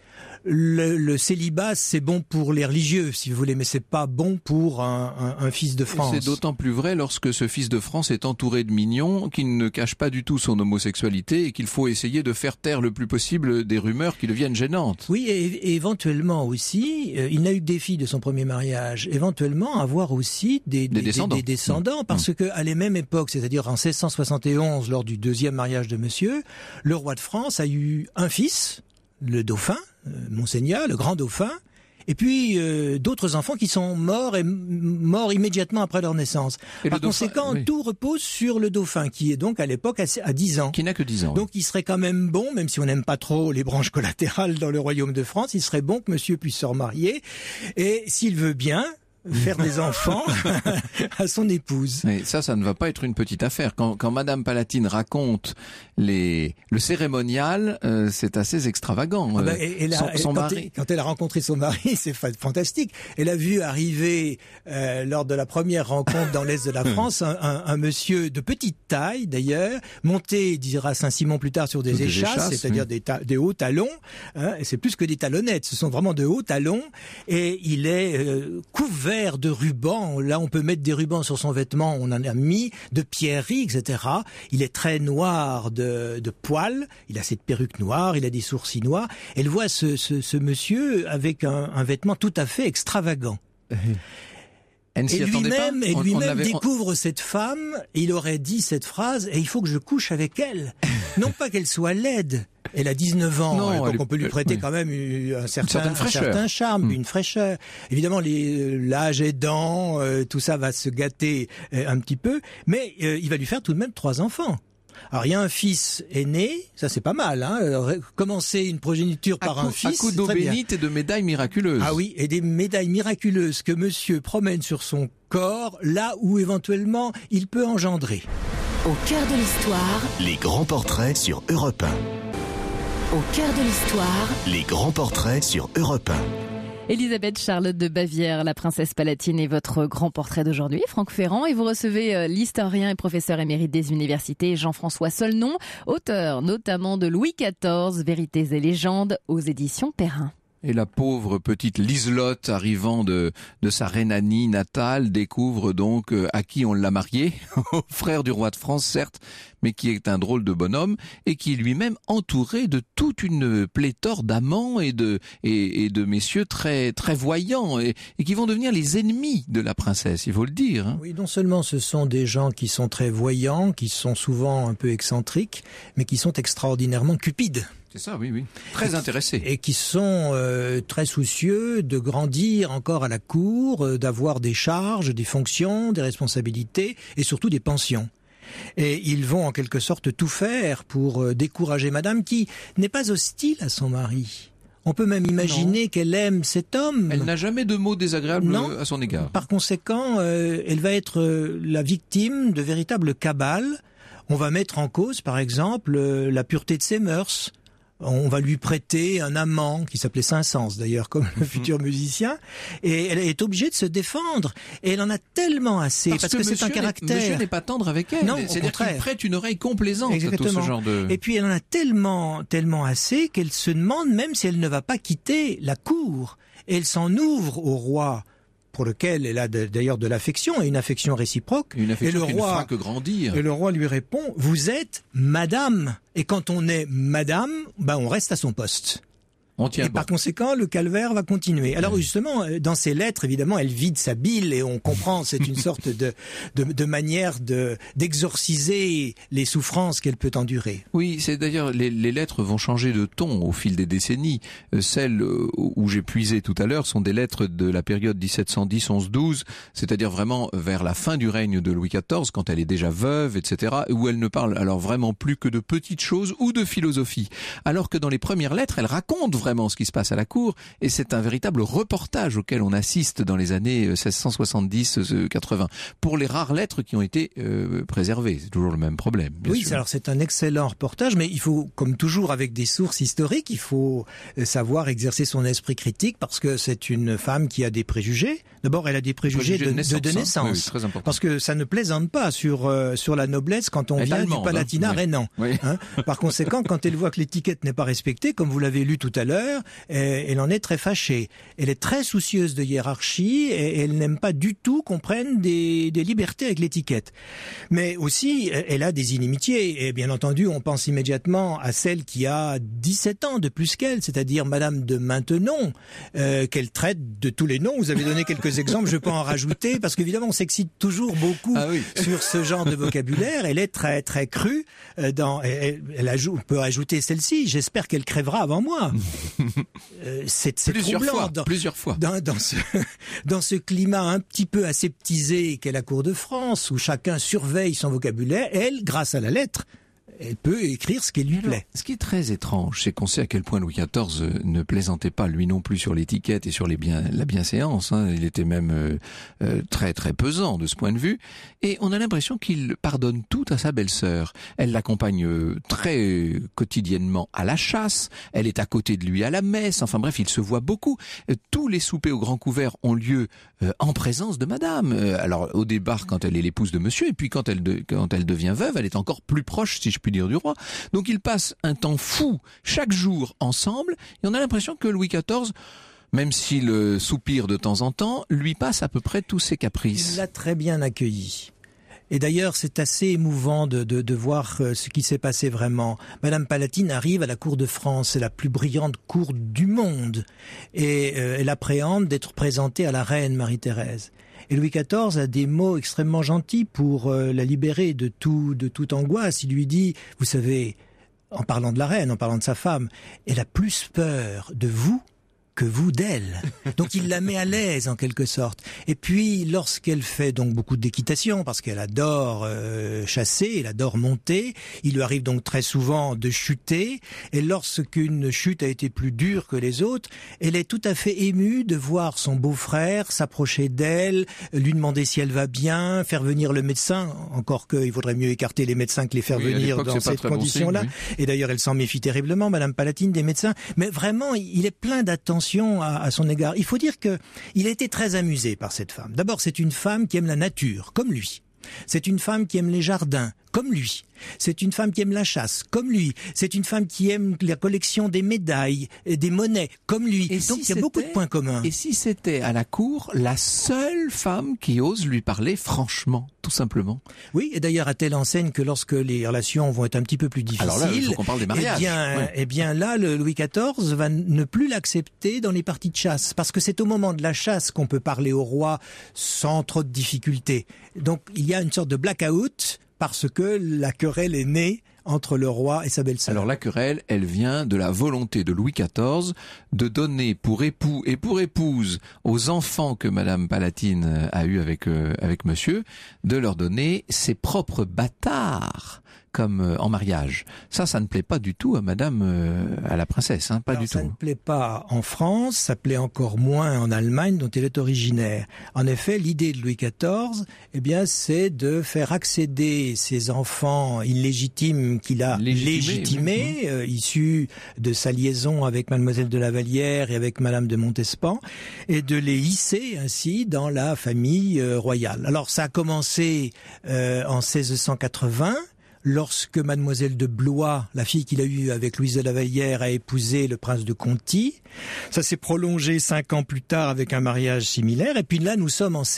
E: Le célibat, c'est bon pour les religieux, si vous voulez, mais c'est pas bon pour un fils de France.
D: C'est d'autant plus vrai lorsque ce fils de France est entouré de mignons qui ne cachent pas du tout son homosexualité et qu'il faut essayer de faire taire le plus possible des rumeurs qui deviennent gênantes.
E: Oui, et éventuellement aussi, il n'a eu que des filles de son premier mariage, éventuellement avoir aussi des descendants, parce que à la même époque, c'est-à-dire en 1671, lors du deuxième mariage de monsieur, le roi de France a eu un fils, le dauphin, Monseigneur, le grand dauphin, et puis d'autres enfants qui sont morts immédiatement après leur naissance. Par conséquent, tout repose sur le dauphin, qui est donc à l'époque à 10 ans.
D: Qui n'a que 10 ans.
E: Donc il serait quand même bon, même si on n'aime pas trop les branches collatérales dans le royaume de France, il serait bon que monsieur puisse se remarier, et s'il veut bien, faire des enfants à son épouse.
D: Mais ça ne va pas être une petite affaire. Quand Madame Palatine raconte le cérémonial, c'est assez extravagant.
E: Quand elle a rencontré son mari, c'est fantastique. Elle a vu arriver, lors de la première rencontre dans l'Est de la France, un monsieur de petite taille, d'ailleurs, monté, dira Saint-Simon plus tard, sur des échasses, c'est-à-dire des hauts talons. Hein, et c'est plus que des talonnettes, ce sont vraiment de hauts talons. Et il est couvert de rubans. Là, on peut mettre des rubans sur son vêtement, on en a mis, de pierreries, etc. Il est très noir de poils, il a cette perruque noire, il a des sourcils noirs. Elle voit ce monsieur avec un vêtement tout à fait extravagant. Et lui-même découvre cette femme, et il aurait dit cette phrase, et il faut que je couche avec elle. Non pas qu'elle soit laide. Elle a 19 ans, donc on peut lui prêter quand même un certain charme, une fraîcheur. Évidemment, l'âge aidant, tout ça va se gâter un petit peu, mais il va lui faire tout de même 3 enfants. Alors il y a un fils aîné, ça c'est pas mal, hein. Commencer une progéniture par un fils,
D: à coup d'eau bénite et de médailles miraculeuses.
E: Ah oui, et des médailles miraculeuses que monsieur promène sur son corps, là où éventuellement il peut engendrer.
A: Au cœur de l'histoire,
B: les grands portraits sur Europe 1.
A: Au cœur de l'histoire,
B: les grands portraits sur Europe 1.
C: Élisabeth Charlotte de Bavière, la princesse palatine, est votre grand portrait d'aujourd'hui, Franck Ferrand, et vous recevez l'historien et professeur émérite des universités Jean-François Solnon, auteur notamment de Louis XIV, Vérités et légendes, aux éditions Perrin.
D: Et la pauvre petite Liselotte, arrivant de sa Rhénanie natale, découvre donc à qui on l'a marié, au frère du roi de France certes, mais qui est un drôle de bonhomme et qui est lui-même entouré de toute une pléthore d'amants et de messieurs très très voyants et qui vont devenir les ennemis de la princesse, il faut le dire. Hein.
E: Oui, non seulement ce sont des gens qui sont très voyants, qui sont souvent un peu excentriques, mais qui sont extraordinairement cupides.
D: C'est ça, oui, oui. Très intéressés.
E: Et qui sont très soucieux de grandir encore à la cour, d'avoir des charges, des fonctions, des responsabilités et surtout des pensions. Et ils vont en quelque sorte tout faire pour décourager madame qui n'est pas hostile à son mari. On peut même imaginer qu'elle aime cet homme.
D: Elle n'a jamais de mots désagréables à son égard.
E: Par conséquent, elle va être la victime de véritables cabales. On va mettre en cause, par exemple, la pureté de ses mœurs. On va lui prêter un amant qui s'appelait Saint-Saëns d'ailleurs, comme le futur musicien, et elle est obligée de se défendre. Et elle en a tellement assez parce que c'est un caractère.
D: Monsieur n'est pas tendre avec elle.
E: Non,
D: c'est-à-dire qu'il prête une oreille complaisante à tout ce genre de.
E: Et puis elle en a tellement assez qu'elle se demande même si elle ne va pas quitter la cour. Et elle s'en ouvre au roi, pour lequel elle a d'ailleurs de l'affection et une affection réciproque.
D: Une affection qui ne fera que grandir.
E: Et le roi lui répond, vous êtes madame. Et quand on est madame, on reste à son poste. Par conséquent, le calvaire va continuer. Alors justement, dans ces lettres, évidemment, elle vide sa bile et on comprend, c'est une sorte de manière d'exorciser les souffrances qu'elle peut endurer.
D: Oui, c'est d'ailleurs, les lettres vont changer de ton au fil des décennies. Celles où j'ai puisé tout à l'heure sont des lettres de la période 1710-11-12, c'est-à-dire vraiment vers la fin du règne de Louis XIV, quand elle est déjà veuve, etc., où elle ne parle alors vraiment plus que de petites choses ou de philosophie. Alors que dans les premières lettres, elle raconte vraiment ce qui se passe à la cour, et c'est un véritable reportage auquel on assiste dans les années 1670-80. Pour les rares lettres qui ont été préservées, c'est toujours le même problème.
E: Oui, alors c'est un excellent reportage, mais il faut, comme toujours avec des sources historiques, il faut savoir exercer son esprit critique, parce que c'est une femme qui a des préjugés. D'abord, elle a des préjugés de naissance,
D: oui, très important.
E: parce que ça ne plaisante pas sur la noblesse quand on vient du Palatinat rhénan.
D: Oui.
E: Par conséquent, quand elle voit que l'étiquette n'est pas respectée, comme vous l'avez lu tout à l'heure, elle en est très fâchée. Elle est très soucieuse de hiérarchie et elle n'aime pas du tout qu'on prenne des libertés avec l'étiquette. Mais aussi, elle a des inimitiés. Et bien entendu, on pense immédiatement à celle qui a 17 ans de plus qu'elle, c'est-à-dire Madame de Maintenon, qu'elle traite de tous les noms. Vous avez donné quelques exemples, je peux en rajouter, parce qu'évidemment, on s'excite toujours beaucoup sur ce genre de vocabulaire. Elle est très très crue. On peut ajouter celle-ci. J'espère qu'elle crèvera avant moi. C'est troublant
D: plusieurs fois.
E: Dans ce climat un petit peu aseptisé qu'est la cour de France, où chacun surveille son vocabulaire, elle, grâce à la lettre, elle peut écrire ce qui lui plaît.
D: Ce qui est très étrange, c'est qu'on sait à quel point Louis XIV ne plaisantait pas lui non plus sur l'étiquette et sur la bienséance. Il était même très très pesant de ce point de vue. Et on a l'impression qu'il pardonne tout à sa belle-sœur. Elle l'accompagne très quotidiennement à la chasse. Elle est à côté de lui à la messe. Enfin bref, il se voit beaucoup. Tous les soupers au grand couvert ont lieu en présence de madame. Alors au départ, quand elle est l'épouse de monsieur, et puis quand elle devient veuve, elle est encore plus proche, si je puis dire, du roi. Donc ils passent un temps fou chaque jour ensemble, et on a l'impression que Louis XIV, même s'il soupire de temps en temps, lui passe à peu près tous ses caprices.
E: Il l'a très bien accueilli. Et d'ailleurs, c'est assez émouvant de voir ce qui s'est passé vraiment. Madame Palatine arrive à la cour de France, c'est la plus brillante cour du monde, et elle appréhende d'être présentée à la reine Marie-Thérèse. Et Louis XIV a des mots extrêmement gentils pour la libérer de toute angoisse. Il lui dit, vous savez, en parlant de la reine, en parlant de sa femme, elle a plus peur de vous que vous d'elle. Donc il la met à l'aise en quelque sorte. Et puis lorsqu'elle fait donc beaucoup d'équitation, parce qu'elle adore chasser, elle adore monter, il lui arrive donc très souvent de chuter, et lorsqu'une chute a été plus dure que les autres, elle est tout à fait émue de voir son beau-frère s'approcher d'elle, lui demander si elle va bien, faire venir le médecin, encore qu'il vaudrait mieux écarter les médecins que les faire venir dans cette condition-là. Bon signe, oui. Et d'ailleurs elle s'en méfie terriblement, Madame Palatine, des médecins, mais vraiment il est plein d'attention attention à son égard. Il faut dire que il a été très amusé par cette femme. D'abord, c'est une femme qui aime la nature, comme lui. C'est une femme qui aime les jardins, comme lui. C'est une femme qui aime la chasse, comme lui. C'est une femme qui aime la collection des médailles et des monnaies, comme lui.
D: Et
E: donc il y a beaucoup de points communs.
D: Et si c'était à la cour la seule femme qui ose lui parler franchement, tout simplement?
E: Oui, et d'ailleurs à telle enseigne que lorsque les relations vont être un petit peu plus difficiles,
D: alors là, il faut qu'on parle des mariages.
E: Eh bien là, le Louis XIV va ne plus l'accepter dans les parties de chasse, parce que c'est au moment de la chasse qu'on peut parler au roi sans trop de difficultés. Donc il y a une sorte de blackout, parce que la querelle est née entre le roi et sa belle-sœur.
D: Alors la querelle, elle vient de la volonté de Louis XIV de donner pour époux et pour épouse aux enfants que Madame Palatine a eu avec monsieur, de leur donner ses propres bâtards comme en mariage. Ça ne plaît pas du tout à à la princesse, pas du tout.
E: Ça ne plaît pas en France, ça plaît encore moins en Allemagne, dont elle est originaire. En effet, l'idée de Louis XIV, c'est de faire accéder ses enfants illégitimes qu'il a légitimés, issus de sa liaison avec Mademoiselle de la Vallière et avec Madame de Montespan, et de les hisser ainsi dans la famille royale. Alors ça a commencé en 1680, lorsque Mademoiselle de Blois, la fille qu'il a eue avec Louise de la Vallière, a épousé le prince de Conti. Ça s'est prolongé 5 ans plus tard avec un mariage similaire. Et puis là, nous sommes en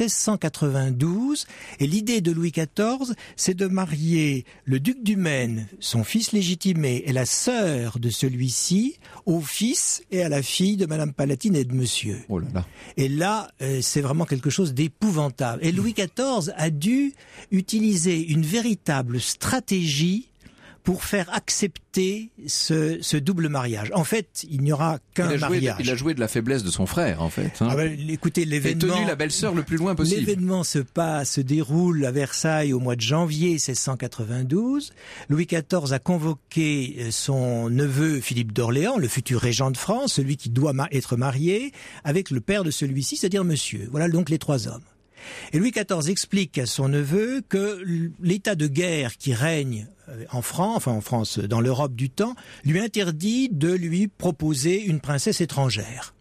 E: 1692. Et l'idée de Louis XIV, c'est de marier le duc du Maine, son fils légitimé, et la sœur de celui-ci, au fils et à la fille de Madame Palatine et de Monsieur.
D: Oh là là.
E: Et là, c'est vraiment quelque chose d'épouvantable. Et Louis XIV a dû utiliser une véritable stratégie pour faire accepter ce double mariage. En fait, il n'y aura qu'un mariage.
D: Il a joué de la faiblesse de son frère, en fait.
E: Écoutez, l'événement...
D: Il a tenu la belle-sœur le plus loin possible.
E: L'événement se déroule à Versailles au mois de janvier 1692. Louis XIV a convoqué son neveu Philippe d'Orléans, le futur régent de France, celui qui doit être marié, avec le père de celui-ci, c'est-à-dire monsieur. Voilà donc les 3 hommes. Et Louis XIV explique à son neveu que l'état de guerre qui règne en France, dans l'Europe du temps, lui interdit de lui proposer une princesse étrangère.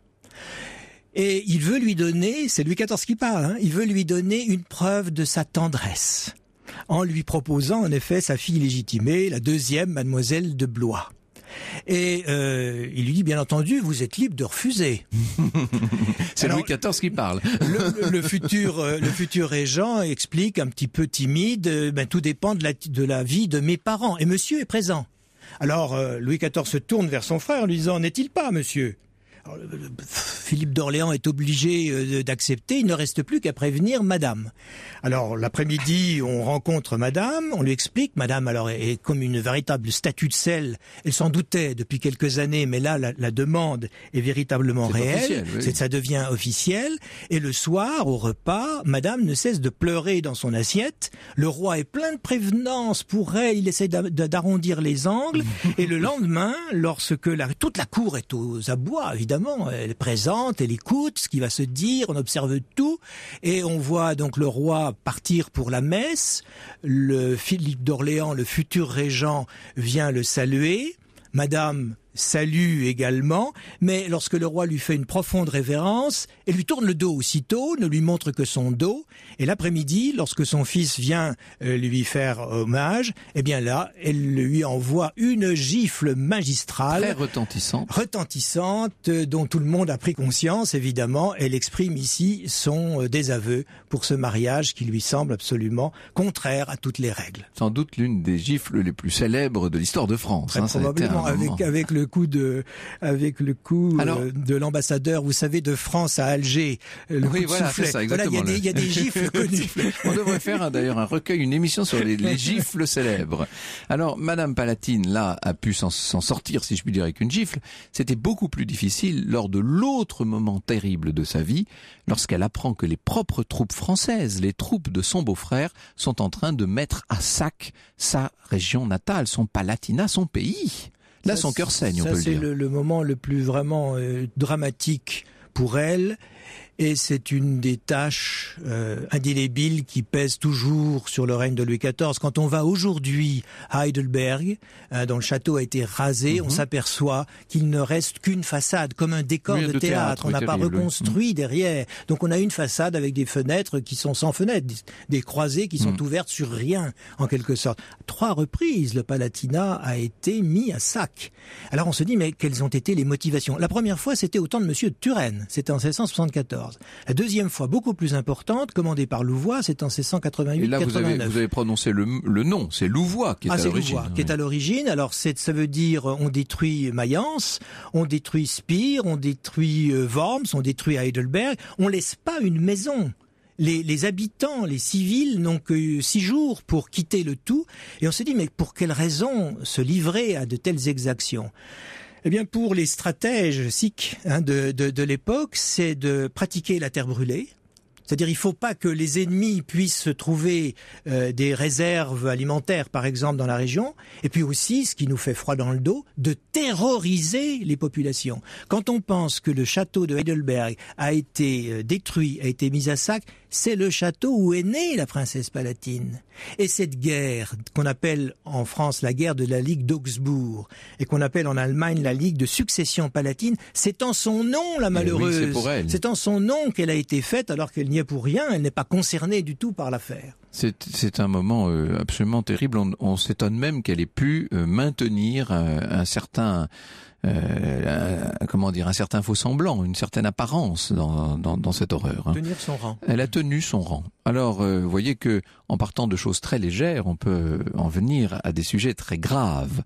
E: Et il veut lui donner, c'est Louis XIV qui parle, il veut lui donner une preuve de sa tendresse, en lui proposant en effet sa fille légitimée, la 2e Mademoiselle de Blois. Et il lui dit, bien entendu, vous êtes libre de refuser.
D: C'est Louis XIV qui parle.
E: Le futur régent explique un petit peu timide, tout dépend de la vie de mes parents. Et monsieur est présent. Alors Louis XIV se tourne vers son frère en lui disant, n'est-il pas, monsieur ? Alors, Philippe d'Orléans est obligé d'accepter, il ne reste plus qu'à prévenir Madame. Alors l'après-midi, on rencontre Madame, on lui explique, Madame alors est comme une véritable statue de sel, elle s'en doutait depuis quelques années, mais là la demande est véritablement réelle, ça devient officiel, et le soir, au repas, Madame ne cesse de pleurer dans son assiette, le roi est plein de prévenance pour elle, il essaie d'arrondir les angles, et le lendemain, lorsque toute la cour est aux abois, évidemment, elle est présente, elle écoute ce qui va se dire, on observe tout, et on voit donc le roi partir pour la messe, le Philippe d'Orléans, le futur régent, vient le saluer, Madame salue également, mais lorsque le roi lui fait une profonde révérence, elle lui tourne le dos aussitôt, ne lui montre que son dos, et l'après-midi, lorsque son fils vient lui faire hommage, eh bien là, elle lui envoie une gifle magistrale.
D: Très retentissante,
E: dont tout le monde a pris conscience, évidemment. Elle exprime ici son désaveu pour ce mariage qui lui semble absolument contraire à toutes les règles.
D: Sans doute l'une des gifles les plus célèbres de l'histoire de France.
E: Très probablement, avec le coup de l'ambassadeur, vous savez, de France à Alger, le coup de soufflet.
D: C'est ça, exactement.
E: Voilà, il y a des gifles connues.
D: On devrait faire d'ailleurs un recueil, une émission sur les gifles célèbres. Alors, Madame Palatine, là, a pu s'en sortir, si je puis dire, avec une gifle. C'était beaucoup plus difficile lors de l'autre moment terrible de sa vie, lorsqu'elle apprend que les propres troupes françaises, les troupes de son beau-frère, sont en train de mettre à sac sa région natale, son Palatinat, son pays. Là, son cœur saigne, on peut le dire.
E: C'est le moment le plus vraiment dramatique pour elle. Et c'est une des tâches indélébiles qui pèsent toujours sur le règne de Louis XIV. Quand on va aujourd'hui à Heidelberg, dont le château a été rasé, on s'aperçoit qu'il ne reste qu'une façade, comme un décor de théâtre. On n'a pas reconstruit derrière. Donc on a une façade avec des fenêtres qui sont sans fenêtres, des croisées qui sont ouvertes sur rien, en quelque sorte. 3 reprises, le Palatinat a été mis à sac. Alors on se dit, mais quelles ont été les motivations? La première fois, c'était au temps de Monsieur de Turenne. C'était en 1674. La deuxième fois, beaucoup plus importante, commandée par Louvois, c'est en 1688-89.
D: Et là, vous avez prononcé le nom, c'est Louvois qui est à l'origine.
E: Louvois qui est à l'origine. Alors, ça veut dire, on détruit Mayence, on détruit Spire, on détruit Worms, on détruit Heidelberg. On laisse pas une maison. Les habitants, les civils n'ont que 6 jours pour quitter le tout. Et on se dit, mais pour quelle raison se livrer à de telles exactions? Eh bien, pour les stratèges sikhs de l'époque, c'est de pratiquer la terre brûlée. C'est-à-dire, il ne faut pas que les ennemis puissent trouver des réserves alimentaires, par exemple, dans la région. Et puis aussi, ce qui nous fait froid dans le dos, de terroriser les populations. Quand on pense que le château de Heidelberg a été détruit, a été mis à sac, c'est le château où est née la princesse Palatine. Et cette guerre, qu'on appelle en France la guerre de la Ligue d'Augsbourg, et qu'on appelle en Allemagne la Ligue de succession palatine, c'est en son nom, la malheureuse.
D: Oui, c'est pour elle.
E: C'est en son nom qu'elle a été faite, alors qu'elle n'y est pour rien, elle n'est pas concernée du tout par l'affaire.
D: C'est un moment absolument terrible. On s'étonne même qu'elle ait pu maintenir un certain un certain faux semblant, une certaine apparence dans cette horreur.
E: Tenir son rang.
D: Elle a tenu son rang. Alors, vous voyez que en partant de choses très légères, on peut en venir à des sujets très graves.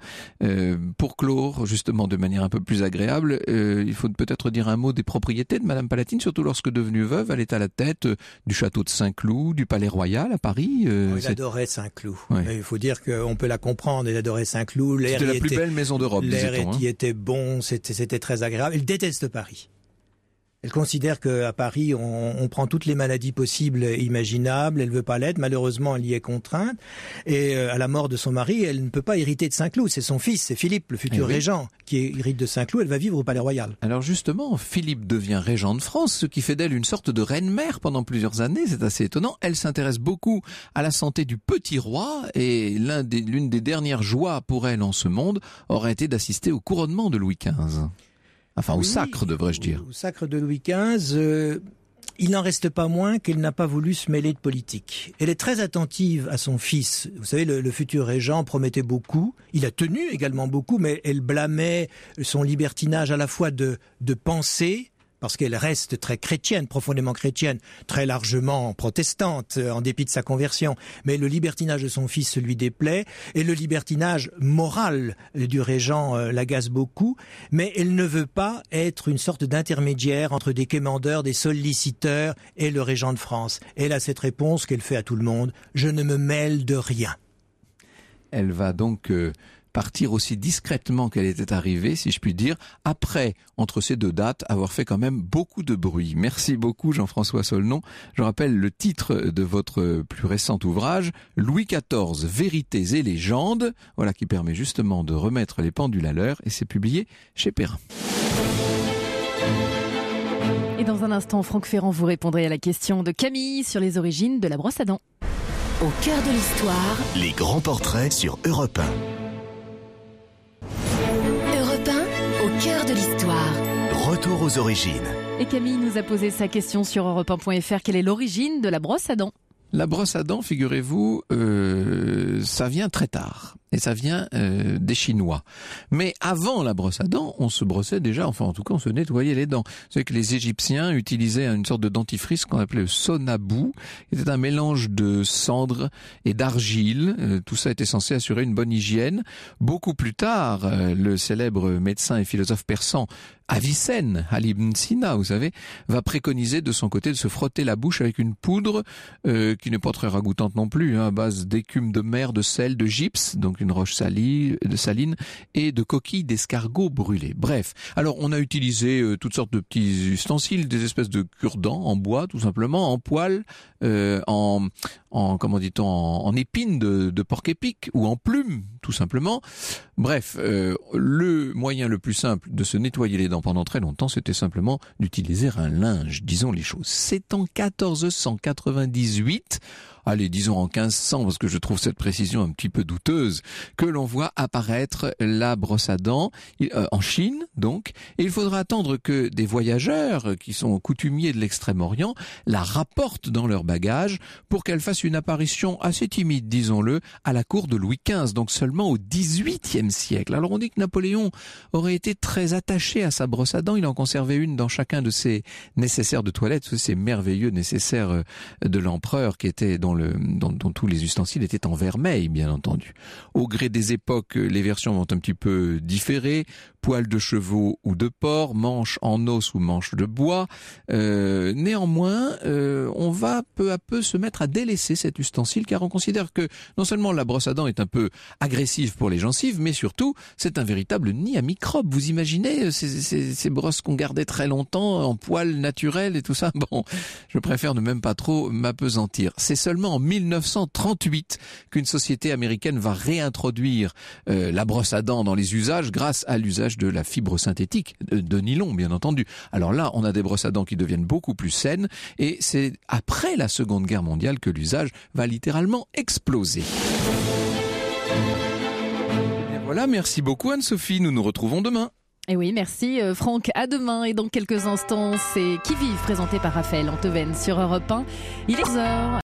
D: Pour clore, justement, de manière un peu plus agréable, il faut peut-être dire un mot des propriétés de Madame Palatine, surtout lorsque devenue veuve, elle est à la tête du château de Saint-Cloud, du Palais Royal à Paris.
E: Elle adorait Saint-Cloud. Ouais. Il faut dire qu'on peut la comprendre. Elle adorait Saint-Cloud.
D: C'était la plus belle maison d'Europe,
E: disait-on. L'air y était bon, c'était très agréable. Elle déteste Paris. Elle considère qu'à Paris, on prend toutes les maladies possibles et imaginables. Elle veut pas l'être. Malheureusement, elle y est contrainte. Et à la mort de son mari, elle ne peut pas hériter de Saint-Cloud. C'est son fils, c'est Philippe, le futur régent, qui hérite de Saint-Cloud. Elle va vivre au Palais Royal.
D: Alors justement, Philippe devient régent de France, ce qui fait d'elle une sorte de reine-mère pendant plusieurs années. C'est assez étonnant. Elle s'intéresse beaucoup à la santé du petit roi. Et l'une des dernières joies pour elle en ce monde aurait été d'assister au couronnement de Louis XV. Enfin, au sacre, devrais-je dire.
E: Au sacre de Louis XV, il n'en reste pas moins qu'elle n'a pas voulu se mêler de politique. Elle est très attentive à son fils. Vous savez, le futur régent promettait beaucoup. Il a tenu également beaucoup, mais elle blâmait son libertinage à la fois de penser, parce qu'elle reste très chrétienne, profondément chrétienne, très largement protestante, en dépit de sa conversion. Mais le libertinage de son fils lui déplaît, et le libertinage moral du régent l'agace beaucoup, mais elle ne veut pas être une sorte d'intermédiaire entre des quémandeurs, des solliciteurs et le régent de France. Elle a cette réponse qu'elle fait à tout le monde, « Je ne me mêle de rien ».
D: Elle va donc partir aussi discrètement qu'elle était arrivée, si je puis dire, après, entre ces deux dates, avoir fait quand même beaucoup de bruit. Merci beaucoup Jean-François Solnon. Je rappelle le titre de votre plus récent ouvrage, Louis XIV, Vérités et légendes, voilà qui permet justement de remettre les pendules à l'heure, et c'est publié chez Perrin.
C: Et dans un instant, Franck Ferrand, vous répondrez à la question de Camille sur les origines de la brosse à dents.
A: Au cœur de l'histoire,
B: les grands portraits sur Europe 1.
A: Au cœur de l'histoire.
B: Retour aux origines.
C: Et Camille nous a posé sa question sur europe1.fr. Quelle est l'origine de la brosse à dents ?
D: La brosse à dents, figurez-vous, ça vient très tard. Et ça vient des Chinois. Mais avant la brosse à dents, on se brossait déjà, enfin en tout cas on se nettoyait les dents. Vous savez que les Égyptiens utilisaient une sorte de dentifrice qu'on appelait le sonabou. C'était un mélange de cendre et d'argile. Tout ça était censé assurer une bonne hygiène. Beaucoup plus tard, le célèbre médecin et philosophe persan Avicenne, Ali ibn Sina, vous savez, va préconiser de son côté de se frotter la bouche avec une poudre qui n'est pas très ragoûtante non plus, à base d'écume de mer, de sel, de gypse, donc une roche saline et de coquilles d'escargots brûlés. Bref, alors on a utilisé toutes sortes de petits ustensiles, des espèces de cure-dents en bois tout simplement, en poils, en épines de porc-épic ou en plumes tout simplement. Bref, le moyen le plus simple de se nettoyer les dents pendant très longtemps, c'était simplement d'utiliser un linge, disons les choses. C'est en 1498, allez, disons en 1500, parce que je trouve cette précision un petit peu douteuse, que l'on voit apparaître la brosse à dents en Chine, donc, et il faudra attendre que des voyageurs qui sont coutumiers de l'Extrême-Orient la rapportent dans leur bagage pour qu'elle fasse une apparition assez timide, disons-le, à la cour de Louis XV, donc seulement au XVIIIe siècle. Alors on dit que Napoléon aurait été très attaché à sa brosse à dents, il en conservait une dans chacun de ses nécessaires de toilette, ces merveilleux nécessaires de l'empereur qui étaient dont tous les ustensiles étaient en vermeil, bien entendu. Au gré des époques, les versions vont un petit peu différer. Poils de chevaux ou de porc, manches en os ou manches de bois. Néanmoins, on va peu à peu se mettre à délaisser cet ustensile car on considère que non seulement la brosse à dents est un peu agressive pour les gencives, mais surtout c'est un véritable nid à microbes. Vous imaginez ces brosses qu'on gardait très longtemps en poils naturels et tout ça? Bon, je préfère ne même pas trop m'apesantir. C'est seulement en 1938 qu'une société américaine va réintroduire la brosse à dents dans les usages grâce à l'usage de la fibre synthétique, de nylon bien entendu. Alors là, on a des brosses à dents qui deviennent beaucoup plus saines et c'est après la Seconde Guerre mondiale que l'usage va littéralement exploser. Et voilà, merci beaucoup Anne-Sophie, nous nous retrouvons demain.
C: Et oui, merci Franck, à demain. Et dans quelques instants, c'est Qui vive, présenté par Raphaël Antoven sur Europe 1. Il est 11h.